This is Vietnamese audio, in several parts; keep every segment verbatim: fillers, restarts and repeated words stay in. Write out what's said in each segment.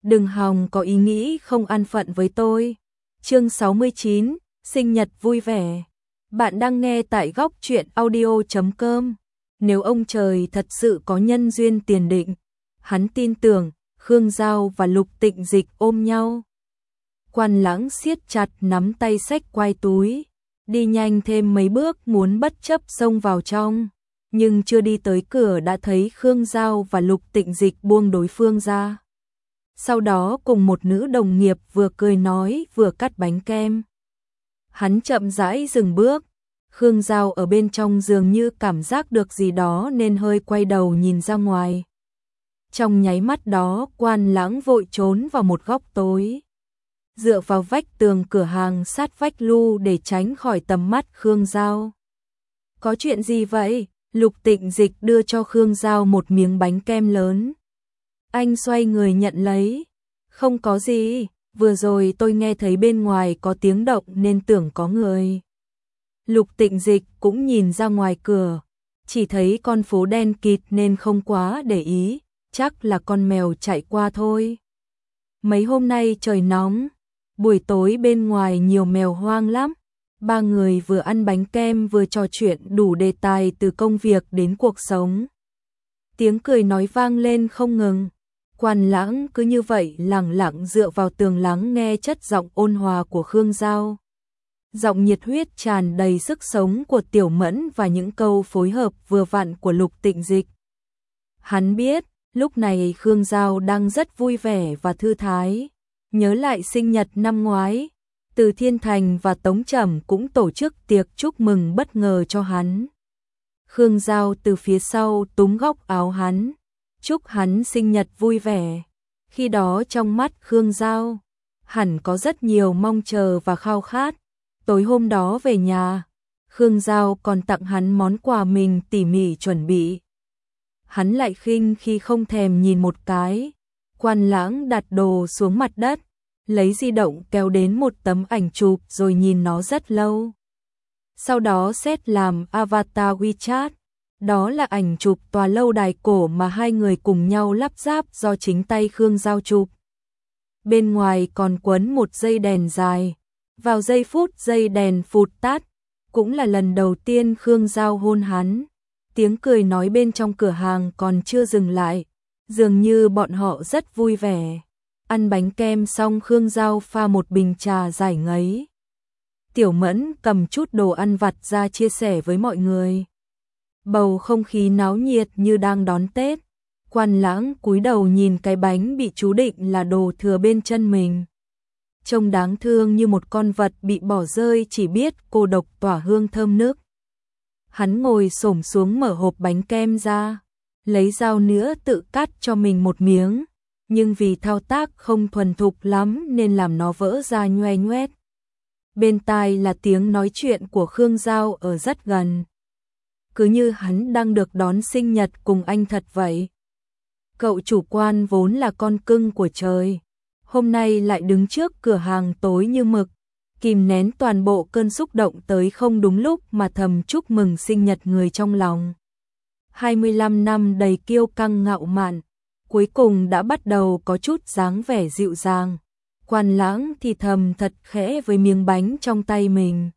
đừng hòng có ý nghĩ không an phận với tôi. Chương sáu mươi chín, sinh nhật vui vẻ. Bạn đang nghe tại góc truyện audio chấm com. Nếu ông trời thật sự có nhân duyên tiền định, hắn tin tưởng Khương Giao và Lục Tịnh Dịch ôm nhau. Quan Lãng siết chặt nắm tay xách quai túi, đi nhanh thêm mấy bước muốn bất chấp xông vào trong, nhưng chưa đi tới cửa đã thấy Khương Giao và Lục Tịnh Dịch buông đối phương ra. Sau đó cùng một nữ đồng nghiệp vừa cười nói vừa cắt bánh kem. Hắn chậm rãi dừng bước, Khương Giao ở bên trong dường như cảm giác được gì đó nên hơi quay đầu nhìn ra ngoài. Trong nháy mắt đó, Quan Lãng vội trốn vào một góc tối, dựa vào vách tường cửa hàng sát vách lu để tránh khỏi tầm mắt Khương Giao. Có chuyện gì vậy? Lục Tịnh Dịch đưa cho Khương Giao một miếng bánh kem lớn. Anh xoay người nhận lấy. Không có gì, vừa rồi tôi nghe thấy bên ngoài có tiếng động nên tưởng có người. Lục Tịnh Dịch cũng nhìn ra ngoài cửa, chỉ thấy con phố đen kịt nên không quá để ý, chắc là con mèo chạy qua thôi. Mấy hôm nay trời nóng, buổi tối bên ngoài nhiều mèo hoang lắm. Ba người vừa ăn bánh kem vừa trò chuyện đủ đề tài từ công việc đến cuộc sống. Tiếng cười nói vang lên không ngừng. Quan Lãng cứ như vậy lẳng lặng dựa vào tường lắng nghe chất giọng ôn hòa của Khương Giao. Giọng nhiệt huyết tràn đầy sức sống của Tiểu Mẫn và những câu phối hợp vừa vặn của Lục Tịnh Dịch. Hắn biết, lúc này Khương Giao đang rất vui vẻ và thư thái, nhớ lại sinh nhật năm ngoái. Từ Thiên Thành và Tống Trầm cũng tổ chức tiệc chúc mừng bất ngờ cho hắn. Khương Giao từ phía sau túm góc áo hắn, chúc hắn sinh nhật vui vẻ. Khi đó trong mắt Khương Giao, hẳn có rất nhiều mong chờ và khao khát. Tối hôm đó về nhà, Khương Giao còn tặng hắn món quà mình tỉ mỉ chuẩn bị. Hắn lại khinh khi không thèm nhìn một cái. Quan Lãng đặt đồ xuống mặt đất, lấy di động kéo đến một tấm ảnh chụp rồi nhìn nó rất lâu. Sau đó set làm avatar WeChat. Đó là ảnh chụp tòa lâu đài cổ mà hai người cùng nhau lắp ráp do chính tay Khương Giao chụp. Bên ngoài còn quấn một dây đèn dài. Vào giây phút dây đèn phụt tắt, cũng là lần đầu tiên Khương Giao hôn hắn. Tiếng cười nói bên trong cửa hàng còn chưa dừng lại, dường như bọn họ rất vui vẻ. Ăn bánh kem xong Khương Giao pha một bình trà giải ngấy. Tiểu Mẫn cầm chút đồ ăn vặt ra chia sẻ với mọi người. Bầu không khí náo nhiệt như đang đón Tết. Quan Lãng cúi đầu nhìn cái bánh bị chú định là đồ thừa bên chân mình. Trông đáng thương như một con vật bị bỏ rơi chỉ biết cô độc tỏa hương thơm nức. Hắn ngồi xổm xuống mở hộp bánh kem ra, lấy dao nĩa tự cắt cho mình một miếng. Nhưng vì thao tác không thuần thục lắm nên làm nó vỡ ra nhoe nhoét. Bên tai là tiếng nói chuyện của Khương Giao ở rất gần. Cứ như hắn đang được đón sinh nhật cùng anh thật vậy. Cậu chủ Quan vốn là con cưng của trời, hôm nay lại đứng trước cửa hàng tối như mực, kìm nén toàn bộ cơn xúc động tới không đúng lúc mà thầm chúc mừng sinh nhật người trong lòng. hai mươi lăm năm đầy kiêu căng ngạo mạn, cuối cùng đã bắt đầu có chút dáng vẻ dịu dàng. Quan Lãng thì thầm thật khẽ với miếng bánh trong tay mình.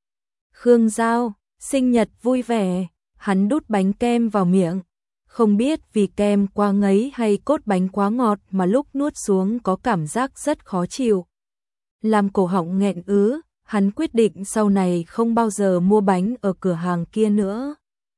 Khương Giao, sinh nhật vui vẻ. Hắn đút bánh kem vào miệng. Không biết vì kem quá ngấy hay cốt bánh quá ngọt mà lúc nuốt xuống có cảm giác rất khó chịu. Làm cổ họng nghẹn ứ, hắn quyết định sau này không bao giờ mua bánh ở cửa hàng kia nữa.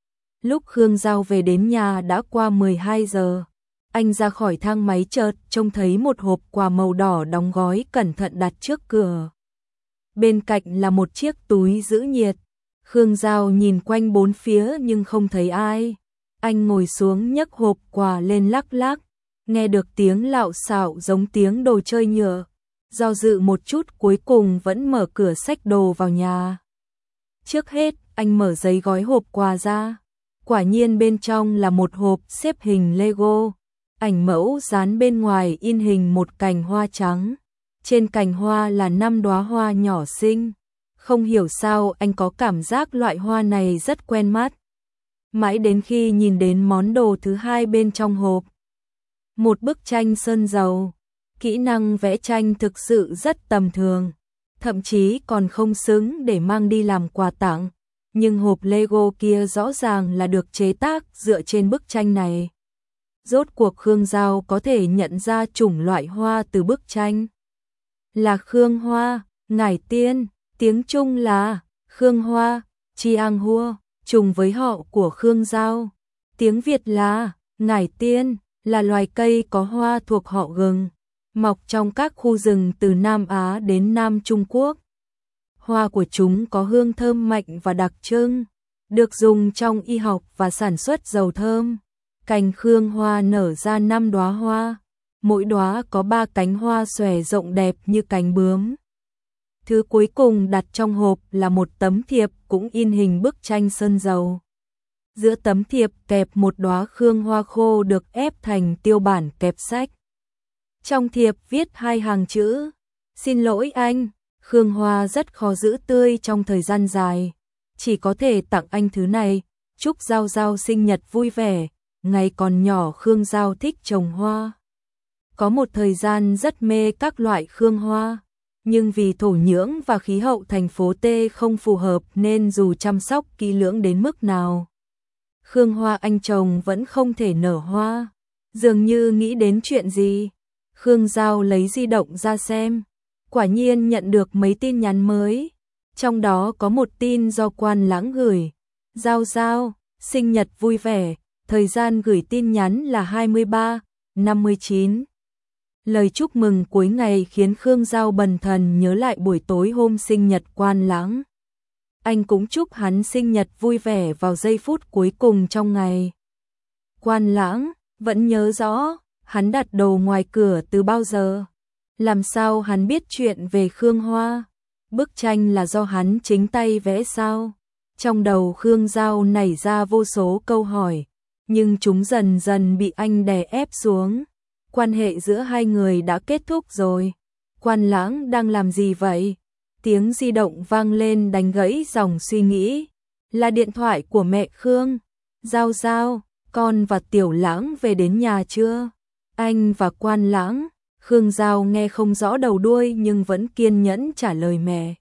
Lúc Khương Giao về đến nhà đã qua mười hai giờ. Anh ra khỏi thang máy chợt trông thấy một hộp quà màu đỏ đóng gói cẩn thận đặt trước cửa. Bên cạnh là một chiếc túi giữ nhiệt. Khương Giao nhìn quanh bốn phía nhưng không thấy ai. Anh ngồi xuống nhấc hộp quà lên lắc lắc, nghe được tiếng lạo xạo giống tiếng đồ chơi nhựa. Do dự một chút cuối cùng vẫn mở cửa xách đồ vào nhà. Trước hết, anh mở giấy gói hộp quà ra. Quả nhiên bên trong là một hộp xếp hình Lego. Ảnh mẫu dán bên ngoài in hình một cành hoa trắng. Trên cành hoa là năm đóa hoa nhỏ xinh. Không hiểu sao anh có cảm giác loại hoa này rất quen mắt. Mãi đến khi nhìn đến món đồ thứ hai bên trong hộp. Một bức tranh sơn dầu. Kỹ năng vẽ tranh thực sự rất tầm thường, thậm chí còn không xứng để mang đi làm quà tặng, nhưng hộp Lego kia rõ ràng là được chế tác dựa trên bức tranh này. Rốt cuộc Khương Giao có thể nhận ra chủng loại hoa từ bức tranh. Là Khương Hoa, Ngải Tiên, tiếng Trung là Khương Hoa, Chiang Hua, trùng với họ của Khương Giao. Tiếng Việt là Ngải Tiên, là loài cây có hoa thuộc họ gừng, mọc trong các khu rừng từ Nam Á đến Nam Trung Quốc. Hoa của chúng có hương thơm mạnh và đặc trưng, được dùng trong y học và sản xuất dầu thơm. Cành Khương Hoa nở ra năm đóa hoa, mỗi đóa có ba cánh hoa xòe rộng đẹp như cánh bướm. Thứ cuối cùng đặt trong hộp là một tấm thiệp cũng in hình bức tranh sơn dầu. Giữa tấm thiệp kẹp một đóa Khương Hoa khô được ép thành tiêu bản kẹp sách. Trong thiệp viết hai hàng chữ: "Xin lỗi anh, Khương Hoa rất khó giữ tươi trong thời gian dài, chỉ có thể tặng anh thứ này, chúc Giao Giao sinh nhật vui vẻ." Ngày còn nhỏ Khương Giao thích trồng hoa. Có một thời gian rất mê các loại Khương Hoa, nhưng vì thổ nhưỡng và khí hậu thành phố T không phù hợp nên dù chăm sóc kỹ lưỡng đến mức nào, Khương Hoa anh trồng vẫn không thể nở hoa. Dường như nghĩ đến chuyện gì, Khương Giao lấy di động ra xem, quả nhiên nhận được mấy tin nhắn mới. Trong đó có một tin do Quan Lãng gửi: "Giao Giao, sinh nhật vui vẻ." Thời gian gửi tin nhắn là hai mươi ba năm mươi chín. Lời chúc mừng cuối ngày khiến Khương Giao bần thần nhớ lại buổi tối hôm sinh nhật Quan Lãng. Anh cũng chúc hắn sinh nhật vui vẻ vào giây phút cuối cùng trong ngày. Quan Lãng vẫn nhớ rõ, hắn đặt đồ ngoài cửa từ bao giờ. Làm sao hắn biết chuyện về Khương Hoa? Bức tranh là do hắn chính tay vẽ sao? Trong đầu Khương Giao nảy ra vô số câu hỏi, nhưng chúng dần dần bị anh đè ép xuống. Quan hệ giữa hai người đã kết thúc rồi. Quan Lãng đang làm gì vậy? Tiếng di động vang lên đánh gãy dòng suy nghĩ. Là điện thoại của mẹ Khương. "Giao Giao, con và Tiểu Lãng về đến nhà chưa?" Anh và Quan Lãng. Khương Giao nghe không rõ đầu đuôi nhưng vẫn kiên nhẫn trả lời mẹ.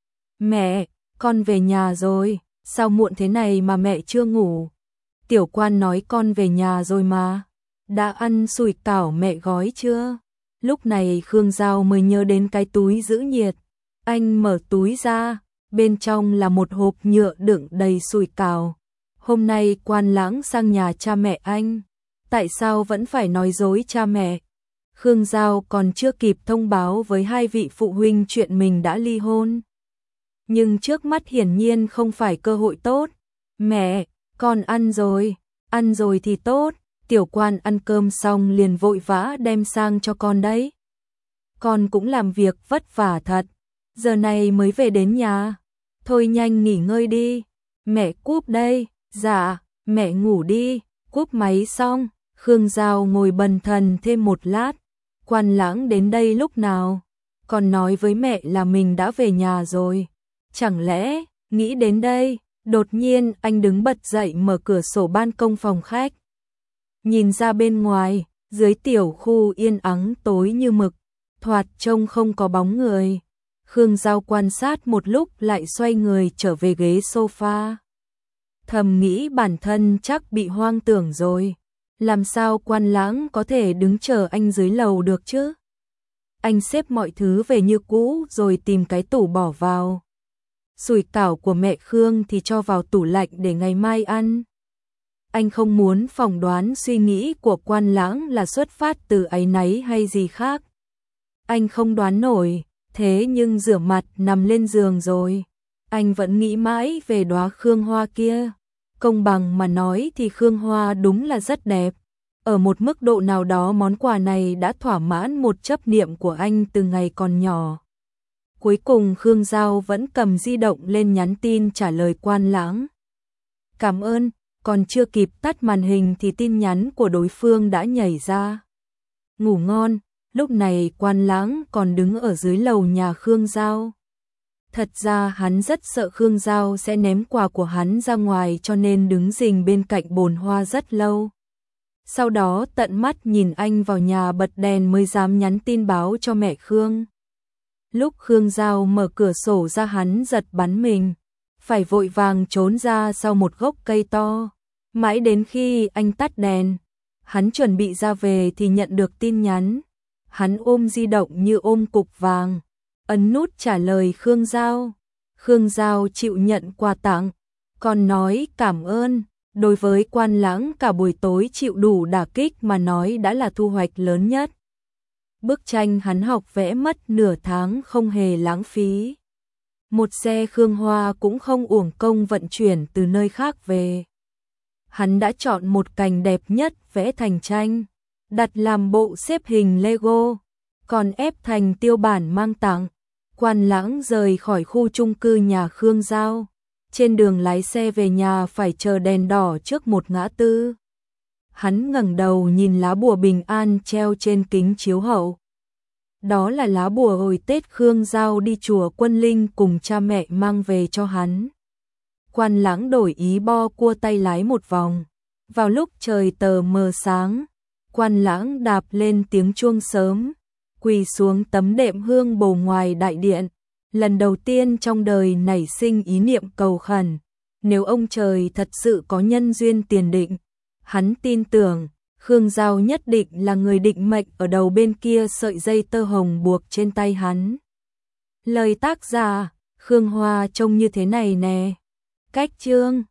"Mẹ, con về nhà rồi, sao muộn thế này mà mẹ chưa ngủ?" "Tiểu Quan nói con về nhà rồi mà. Đã ăn sủi cảo mẹ gói chưa?" Lúc này Khương Giao mới nhớ đến cái túi giữ nhiệt. Anh mở túi ra, bên trong là một hộp nhựa đựng đầy sủi cảo. Hôm nay Quan Lãng sang nhà cha mẹ anh, tại sao vẫn phải nói dối cha mẹ? Khương Giao còn chưa kịp thông báo với hai vị phụ huynh chuyện mình đã ly hôn. Nhưng trước mắt hiển nhiên không phải cơ hội tốt. "Mẹ, con ăn rồi." "Ăn rồi thì tốt, Tiểu Quan ăn cơm xong liền vội vã đem sang cho con đấy. Con cũng làm việc vất vả thật, giờ này mới về đến nhà. Thôi nhanh nghỉ ngơi đi, mẹ cúp đây." "Dạ, mẹ ngủ đi." Cúp máy xong, Khương Giao ngồi bần thần thêm một lát. Quan Lãng đến đây lúc nào? Còn nói với mẹ là mình đã về nhà rồi. Chẳng lẽ, nghĩ đến đây, đột nhiên anh đứng bật dậy mở cửa sổ ban công phòng khách. Nhìn ra bên ngoài, dưới tiểu khu yên ắng tối như mực, thoạt trông không có bóng người. Khương Giao quan sát một lúc lại xoay người trở về ghế sofa. Thầm nghĩ bản thân chắc bị hoang tưởng rồi. Làm sao Quan Lãng có thể đứng chờ anh dưới lầu được chứ? Anh xếp mọi thứ về như cũ rồi tìm cái tủ bỏ vào. Sủi cảo của mẹ Khương thì cho vào tủ lạnh để ngày mai ăn. Anh không muốn phỏng đoán suy nghĩ của Quan Lãng là xuất phát từ áy náy hay gì khác. Anh không đoán nổi, thế nhưng rửa mặt nằm lên giường rồi. Anh vẫn nghĩ mãi về đóa Khương Hoa kia. Công bằng mà nói thì Khương Hoa đúng là rất đẹp. Ở một mức độ nào đó món quà này đã thỏa mãn một chấp niệm của anh từ ngày còn nhỏ. Cuối cùng Khương Giao vẫn cầm di động lên nhắn tin trả lời Quan Lãng. "Cảm ơn." Còn chưa kịp tắt màn hình thì tin nhắn của đối phương đã nhảy ra. "Ngủ ngon." Lúc này Quan Lãng còn đứng ở dưới lầu nhà Khương Giao. Thật ra hắn rất sợ Khương Giao sẽ ném quà của hắn ra ngoài cho nên đứng rình bên cạnh bồn hoa rất lâu. sau đó tận mắt nhìn anh vào nhà bật đèn mới dám nhắn tin báo cho mẹ Khương. Lúc Khương Giao mở cửa sổ ra hắn giật bắn mình, phải vội vàng trốn ra sau một gốc cây to. Mãi đến khi anh tắt đèn, hắn chuẩn bị ra về thì nhận được tin nhắn. Hắn ôm di động như ôm cục vàng, ấn nút trả lời Khương Giao. Khương Giao chịu nhận quà tặng, còn nói cảm ơn. Đối với Quan Lãng, cả buổi tối chịu đủ đả kích mà nói đã là thu hoạch lớn nhất. Bức tranh hắn học vẽ mất nửa tháng không hề lãng phí. Một xe Khương Hoa cũng không uổng công vận chuyển từ nơi khác về. Hắn đã chọn một cành đẹp nhất vẽ thành tranh, đặt làm bộ xếp hình Lego, còn ép thành tiêu bản mang tặng. Quan Lãng rời khỏi khu chung cư nhà Khương Giao. Trên đường lái xe về nhà phải chờ đèn đỏ trước một ngã tư. Hắn ngẩng đầu nhìn lá bùa bình an treo trên kính chiếu hậu. Đó là lá bùa hồi Tết Khương Giao đi chùa Quân Linh cùng cha mẹ mang về cho hắn. Quan Lãng đổi ý bo cua tay lái một vòng. Vào lúc trời tờ mờ sáng, Quan Lãng đạp lên tiếng chuông sớm, quỳ xuống tấm đệm hương bồ ngoài đại điện. Lần đầu tiên trong đời nảy sinh ý niệm cầu khẩn, nếu ông trời thật sự có nhân duyên tiền định, hắn tin tưởng Khương Giao nhất định là người định mệnh ở đầu bên kia sợi dây tơ hồng buộc trên tay hắn. Lời tác giả: Khương Hoa trông như thế này nè. Cách chương